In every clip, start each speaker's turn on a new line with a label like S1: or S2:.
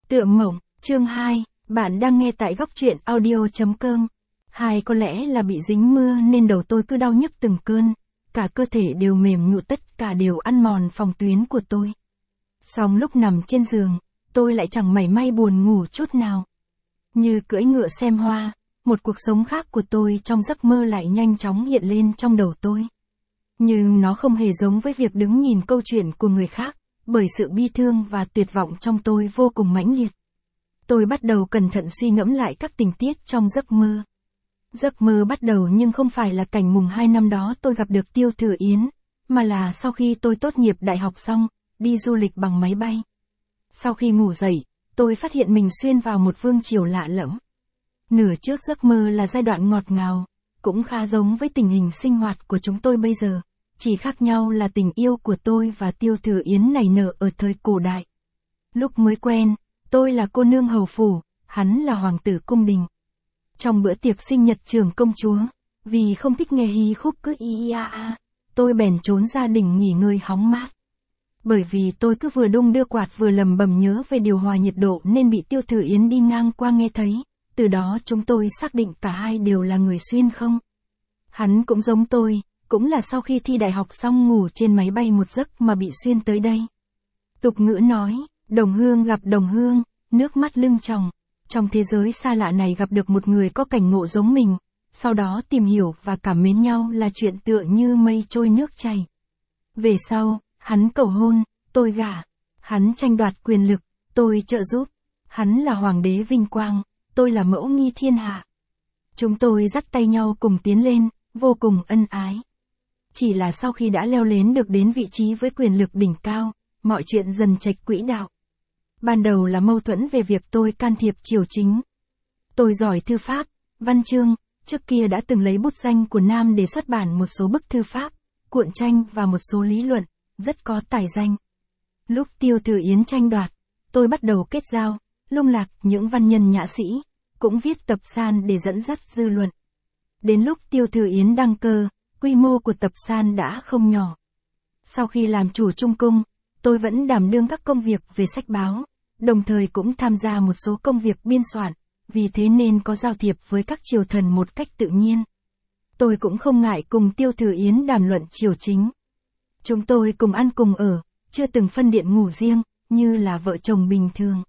S1: Tượng mộng, chương 2, bạn đang nghe tại góc truyện audio.com. Có lẽ là bị dính mưa nên đầu tôi cứ đau nhức từng cơn, cả cơ thể đều mềm nhũn, tất cả đều ăn mòn phòng tuyến của tôi. Song lúc nằm trên giường, tôi lại chẳng mảy may buồn ngủ chút nào. Như cưỡi ngựa xem hoa, một cuộc sống khác của tôi trong giấc mơ lại nhanh chóng hiện lên trong đầu tôi. Nhưng nó không hề giống với việc đứng nhìn câu chuyện của người khác, bởi sự bi thương và tuyệt vọng trong tôi vô cùng mãnh liệt. Tôi bắt đầu cẩn thận suy ngẫm lại các tình tiết trong giấc mơ. Giấc mơ bắt đầu nhưng không phải là cảnh mùng 2 năm đó tôi gặp được Tiêu Thừa Yến, mà là sau khi tôi tốt nghiệp đại học xong, đi du lịch bằng máy bay. Sau khi ngủ dậy, tôi phát hiện mình xuyên vào một vương triều lạ lẫm. Nửa trước giấc mơ là giai đoạn ngọt ngào, cũng khá giống với tình hình sinh hoạt của chúng tôi bây giờ, chỉ khác nhau là tình yêu của tôi và Tiêu Thừa Yến nảy nở ở thời cổ đại. Lúc mới quen, tôi là cô nương hầu phủ, hắn là hoàng tử cung đình. Trong bữa tiệc sinh nhật trưởng công chúa, vì không thích nghe hí khúc cứ tôi bèn trốn ra đỉnh nghỉ ngơi hóng mát. Bởi vì tôi cứ vừa đung đưa quạt vừa lầm bầm nhớ về điều hòa nhiệt độ nên bị Tiêu Thừa Yến đi ngang qua nghe thấy, từ đó chúng tôi xác định cả hai đều là người xuyên không. Hắn cũng giống tôi, cũng là sau khi thi đại học xong ngủ trên máy bay một giấc mà bị xuyên tới đây. Tục ngữ nói, đồng hương gặp đồng hương, nước mắt lưng tròng. Trong thế giới xa lạ này gặp được một người có cảnh ngộ giống mình, sau đó tìm hiểu và cảm mến nhau là chuyện tựa như mây trôi nước chảy. Về sau, hắn cầu hôn, tôi gả. Hắn tranh đoạt quyền lực, tôi trợ giúp. Hắn là hoàng đế vinh quang, tôi là mẫu nghi thiên hạ. Chúng tôi dắt tay nhau cùng tiến lên, vô cùng ân ái. Chỉ là sau khi đã leo lên được đến vị trí với quyền lực đỉnh cao, mọi chuyện dần chệch quỹ đạo. Ban đầu là mâu thuẫn về việc tôi can thiệp triều chính. Tôi giỏi thư pháp, văn chương, trước kia đã từng lấy bút danh của Nam để xuất bản một số bức thư pháp, cuộn tranh và một số lý luận, rất có tài danh. Lúc Tiêu Thừa Yến tranh đoạt, tôi bắt đầu kết giao, lung lạc những văn nhân nhã sĩ, cũng viết tập san để dẫn dắt dư luận. Đến lúc Tiêu Thừa Yến đăng cơ, quy mô của tập san đã không nhỏ. Sau khi làm chủ Trung Cung, tôi vẫn đảm đương các công việc về sách báo, đồng thời cũng tham gia một số công việc biên soạn, vì thế nên có giao thiệp với các triều thần một cách tự nhiên. Tôi cũng không ngại cùng Tiêu Thừa Yến đàm luận triều chính. Chúng tôi cùng ăn cùng ở, chưa từng phân điện ngủ riêng, như là vợ chồng bình thường.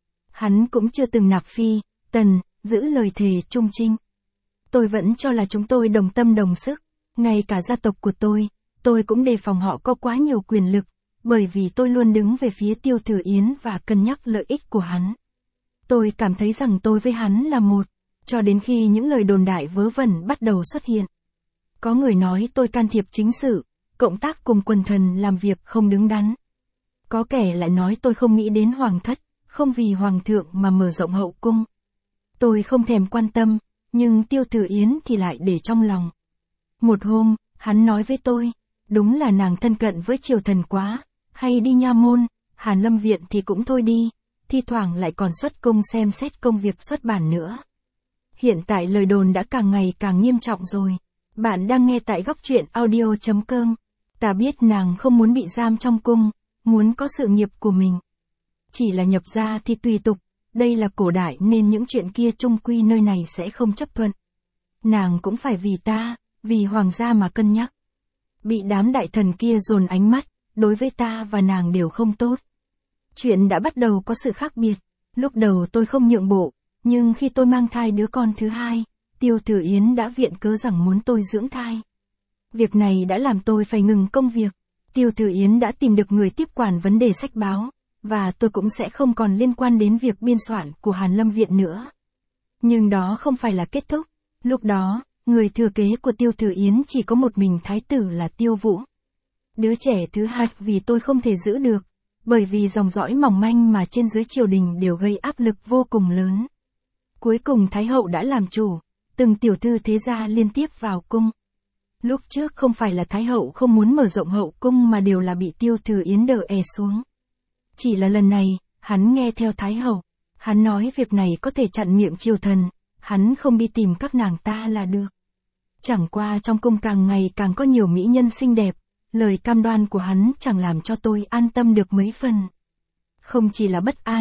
S1: Hắn cũng chưa từng nạp phi, tần, giữ lời thề trung trinh. Tôi vẫn cho là chúng tôi đồng tâm đồng sức, ngay cả gia tộc của tôi cũng đề phòng họ có quá nhiều quyền lực, bởi vì tôi luôn đứng về phía Tiêu Thừa Yến và cân nhắc lợi ích của hắn. Tôi cảm thấy rằng tôi với hắn là một, cho đến khi những lời đồn đại vớ vẩn bắt đầu xuất hiện. Có người nói tôi can thiệp chính sự, cộng tác cùng quần thần làm việc không đứng đắn. Có kẻ lại nói tôi không nghĩ đến hoàng thất, không vì hoàng thượng mà mở rộng hậu cung. Tôi không thèm quan tâm, nhưng Tiêu Thừa Yến thì lại để trong lòng. Một hôm, hắn nói với tôi, đúng là nàng thân cận với triều thần quá, hay đi nha môn, Hàn Lâm viện thì cũng thôi đi, thi thoảng lại còn xuất cung xem xét công việc xuất bản nữa. Hiện tại lời đồn đã càng ngày càng nghiêm trọng rồi. Bạn đang nghe tại góc truyện audio.com. Ta biết nàng không muốn bị giam trong cung, muốn có sự nghiệp của mình. Chỉ là nhập gia thì tùy tục, đây là cổ đại nên những chuyện kia chung quy nơi này sẽ không chấp thuận. Nàng cũng phải vì ta, vì hoàng gia mà cân nhắc. Bị đám đại thần kia dồn ánh mắt, đối với ta và nàng đều không tốt. Chuyện đã bắt đầu có sự khác biệt. Lúc đầu tôi không nhượng bộ, nhưng khi tôi mang thai đứa con thứ hai, Tiêu Thừa Yến đã viện cớ rằng muốn tôi dưỡng thai. Việc này đã làm tôi phải ngừng công việc. Tiêu Thừa Yến đã tìm được người tiếp quản vấn đề sách báo, và tôi cũng sẽ không còn liên quan đến việc biên soạn của Hàn Lâm viện nữa. Nhưng đó không phải là kết thúc. Lúc đó, người thừa kế của Tiêu Thừa Yến chỉ có một mình thái tử là Tiêu Vũ. Đứa trẻ thứ hai vì tôi không thể giữ được, bởi vì dòng dõi mỏng manh mà trên dưới triều đình đều gây áp lực vô cùng lớn. Cuối cùng Thái hậu đã làm chủ, từng tiểu thư thế gia liên tiếp vào cung. Lúc trước không phải là Thái hậu không muốn mở rộng hậu cung mà đều là bị Tiêu Thừa Yến đè xuống. Chỉ là lần này, hắn nghe theo Thái hậu, hắn nói việc này có thể chặn miệng triều thần, hắn không đi tìm các nàng ta là được. Chẳng qua trong cung càng ngày càng có nhiều mỹ nhân xinh đẹp, lời cam đoan của hắn chẳng làm cho tôi an tâm được mấy phần. Không chỉ là bất an,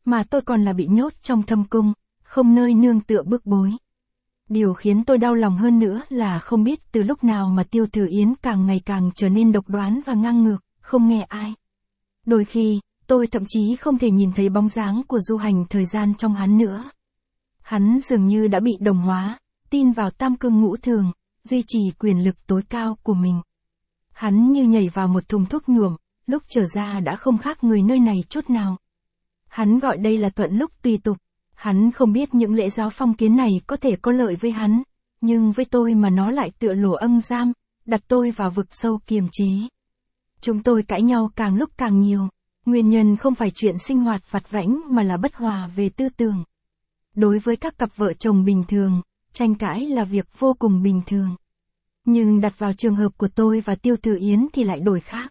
S1: mà tôi còn là bị nhốt trong thâm cung, không nơi nương tựa bức bối. Điều khiến tôi đau lòng hơn nữa là không biết từ lúc nào mà Tiêu Thừa Yến càng ngày càng trở nên độc đoán và ngang ngược, không nghe ai. Đôi khi, tôi thậm chí không thể nhìn thấy bóng dáng của Du Hành thời gian trong hắn nữa. Hắn dường như đã bị đồng hóa, tin vào tam cương ngũ thường, duy trì quyền lực tối cao của mình. Hắn như nhảy vào một thùng thuốc nhuộm, lúc trở ra đã không khác người nơi này chút nào. Hắn gọi đây là thuận lúc tùy tục. Hắn không biết những lễ giáo phong kiến này có thể có lợi với hắn, nhưng với tôi mà nó lại tựa lỗ âm giam, đặt tôi vào vực sâu kiềm chế. Chúng tôi cãi nhau càng lúc càng nhiều, nguyên nhân không phải chuyện sinh hoạt vặt vãnh mà là bất hòa về tư tưởng. Đối với các cặp vợ chồng bình thường, tranh cãi là việc vô cùng bình thường. Nhưng đặt vào trường hợp của tôi và Tiêu Thừa Yến thì lại đổi khác.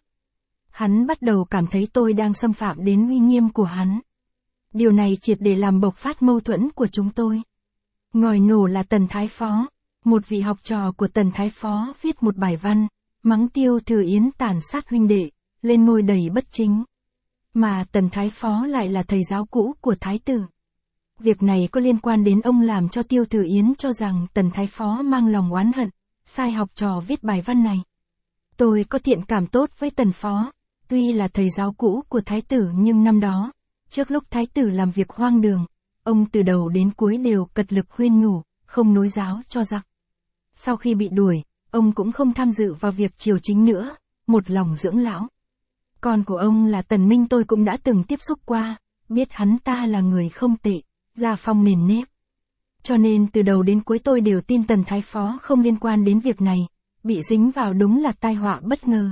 S1: Hắn bắt đầu cảm thấy tôi đang xâm phạm đến uy nghiêm của hắn. Điều này triệt để làm bộc phát mâu thuẫn của chúng tôi. Ngòi nổ là Tần Thái Phó, một vị học trò của Tần Thái Phó viết một bài văn, mắng Tiêu Thừa Yến tàn sát huynh đệ, lên ngôi đầy bất chính. Mà Tần Thái Phó lại là thầy giáo cũ của Thái tử. Việc này có liên quan đến ông làm cho Tiêu Thừa Yến cho rằng Tần Thái Phó mang lòng oán hận, sai học trò viết bài văn này. Tôi có thiện cảm tốt với Tần Phó, tuy là thầy giáo cũ của Thái tử nhưng năm đó, trước lúc Thái tử làm việc hoang đường, ông từ đầu đến cuối đều cật lực khuyên nhủ, không nối giáo cho giặc. Sau khi bị đuổi, ông cũng không tham dự vào việc triều chính nữa, một lòng dưỡng lão. Con của ông là Tần Minh tôi cũng đã từng tiếp xúc qua, biết hắn ta là người không tệ, gia phong nền nếp. Cho nên từ đầu đến cuối tôi đều tin Tần Thái Phó không liên quan đến việc này, bị dính vào đúng là tai họa bất ngờ.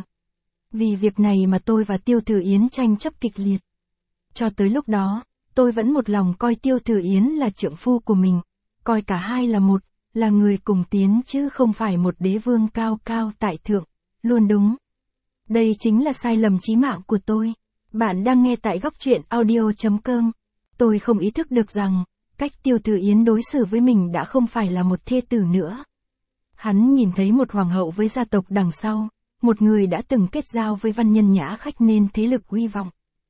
S1: Vì việc này mà tôi và Tiêu Thừa Yến tranh chấp kịch liệt. Cho tới lúc đó, tôi vẫn một lòng coi Tiêu Thừa Yến là trượng phu của mình, coi cả hai là một, là người cùng tiến chứ không phải một đế vương cao cao tại thượng, luôn đúng. Đây chính là sai lầm chí mạng của tôi. Bạn đang nghe tại Góc Truyện Audio.com. Tôi không ý thức được rằng, cách Tiêu Thừa Yến đối xử với mình đã không phải là một thê tử nữa. Hắn nhìn thấy một hoàng hậu với gia tộc đằng sau, một người đã từng kết giao với văn nhân nhã khách nên thế lực uy vọng.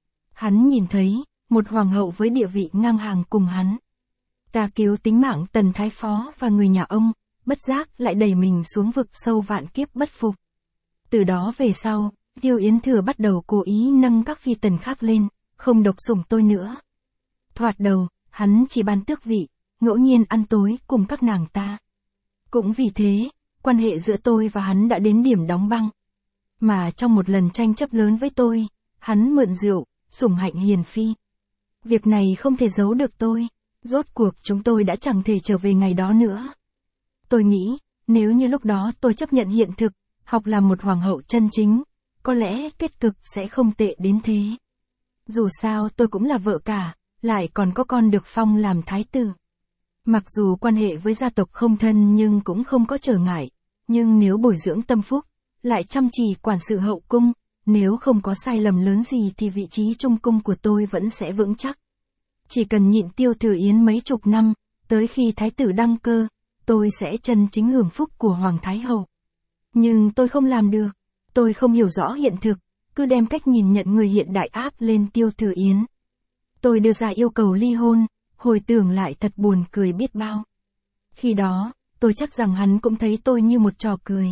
S1: Hắn nhìn thấy, một hoàng hậu với địa vị ngang hàng cùng hắn. Ta cứu tính mạng Tần Thái Phó và người nhà ông, bất giác lại đẩy mình xuống vực sâu vạn kiếp bất phục. Từ đó về sau, Tiêu Yến Thừa bắt đầu cố ý nâng các phi tần khác lên, không độc sủng tôi nữa. Thoạt đầu, hắn chỉ ban tước vị, ngẫu nhiên ăn tối cùng các nàng ta. Cũng vì thế, quan hệ giữa tôi và hắn đã đến điểm đóng băng. Mà trong một lần tranh chấp lớn với tôi, hắn mượn rượu, sủng hạnh hiền phi. Việc này không thể giấu được tôi, rốt cuộc chúng tôi đã chẳng thể trở về ngày đó nữa. Tôi nghĩ, nếu như lúc đó tôi chấp nhận hiện thực, học làm một hoàng hậu chân chính, có lẽ kết cục sẽ không tệ đến thế. Dù sao tôi cũng là vợ cả, lại còn có con được phong làm thái tử. Mặc dù quan hệ với gia tộc không thân nhưng cũng không có trở ngại, nhưng nếu bồi dưỡng tâm phúc, lại chăm chỉ quản sự hậu cung, nếu không có sai lầm lớn gì thì vị trí trung cung của tôi vẫn sẽ vững chắc. Chỉ cần nhịn Tiêu Thừa Yến mấy chục năm, tới khi thái tử đăng cơ, tôi sẽ chân chính hưởng phúc của Hoàng Thái Hậu. Nhưng tôi không làm được, tôi không hiểu rõ hiện thực, cứ đem cách nhìn nhận người hiện đại áp lên Tiêu Thừa Yến. Tôi đưa ra yêu cầu ly hôn, hồi tưởng lại thật buồn cười biết bao. Khi đó, tôi chắc rằng hắn cũng thấy tôi như một trò cười.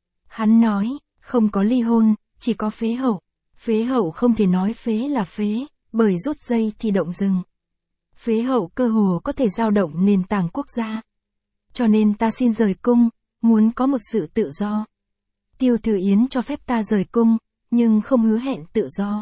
S1: Hắn nói, không có ly hôn, chỉ có phế hậu. Phế hậu không thể nói phế là phế, bởi rút dây thì động rừng. Phế hậu cơ hồ có thể dao động nền tảng quốc gia. Cho nên ta xin rời cung, muốn có một sự tự do. Tiêu Thừa Yến cho phép ta rời cung, nhưng không hứa hẹn tự do.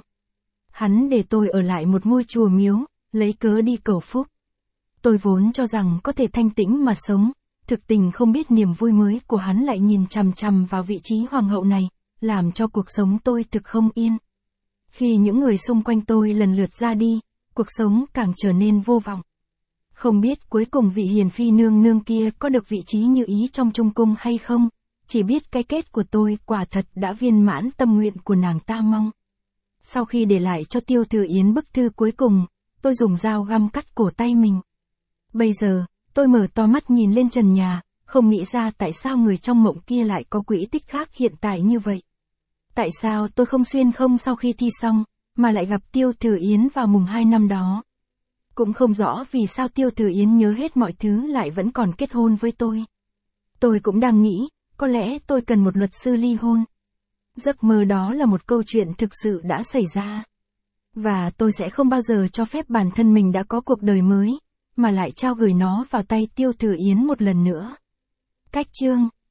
S1: Hắn để tôi ở lại một ngôi chùa miếu, lấy cớ đi cầu phúc. Tôi vốn cho rằng có thể thanh tĩnh mà sống, thực tình không biết niềm vui mới của hắn lại nhìn chằm chằm vào vị trí hoàng hậu này, làm cho cuộc sống tôi thực không yên. Khi những người xung quanh tôi lần lượt ra đi, cuộc sống càng trở nên vô vọng. Không biết cuối cùng vị hiền phi nương nương kia có được vị trí như ý trong trung cung hay không, chỉ biết cái kết của tôi quả thật đã viên mãn tâm nguyện của nàng ta mong. Sau khi để lại cho Tiêu Thừa Yến bức thư cuối cùng, tôi dùng dao găm cắt cổ tay mình. Bây giờ, tôi mở to mắt nhìn lên trần nhà, không nghĩ ra tại sao người trong mộng kia lại có quỹ tích khác hiện tại như vậy. Tại sao tôi không xuyên không sau khi thi xong, mà lại gặp Tiêu Thừa Yến vào mùng 2 năm đó. Cũng không rõ vì sao Tiêu Thừa Yến nhớ hết mọi thứ lại vẫn còn kết hôn với tôi. Tôi cũng đang nghĩ, có lẽ tôi cần một luật sư ly hôn. Giấc mơ đó là một câu chuyện thực sự đã xảy ra. Và tôi sẽ không bao giờ cho phép bản thân mình đã có cuộc đời mới, mà lại trao gửi nó vào tay Tiêu Thừa Yến một lần nữa. Cách chương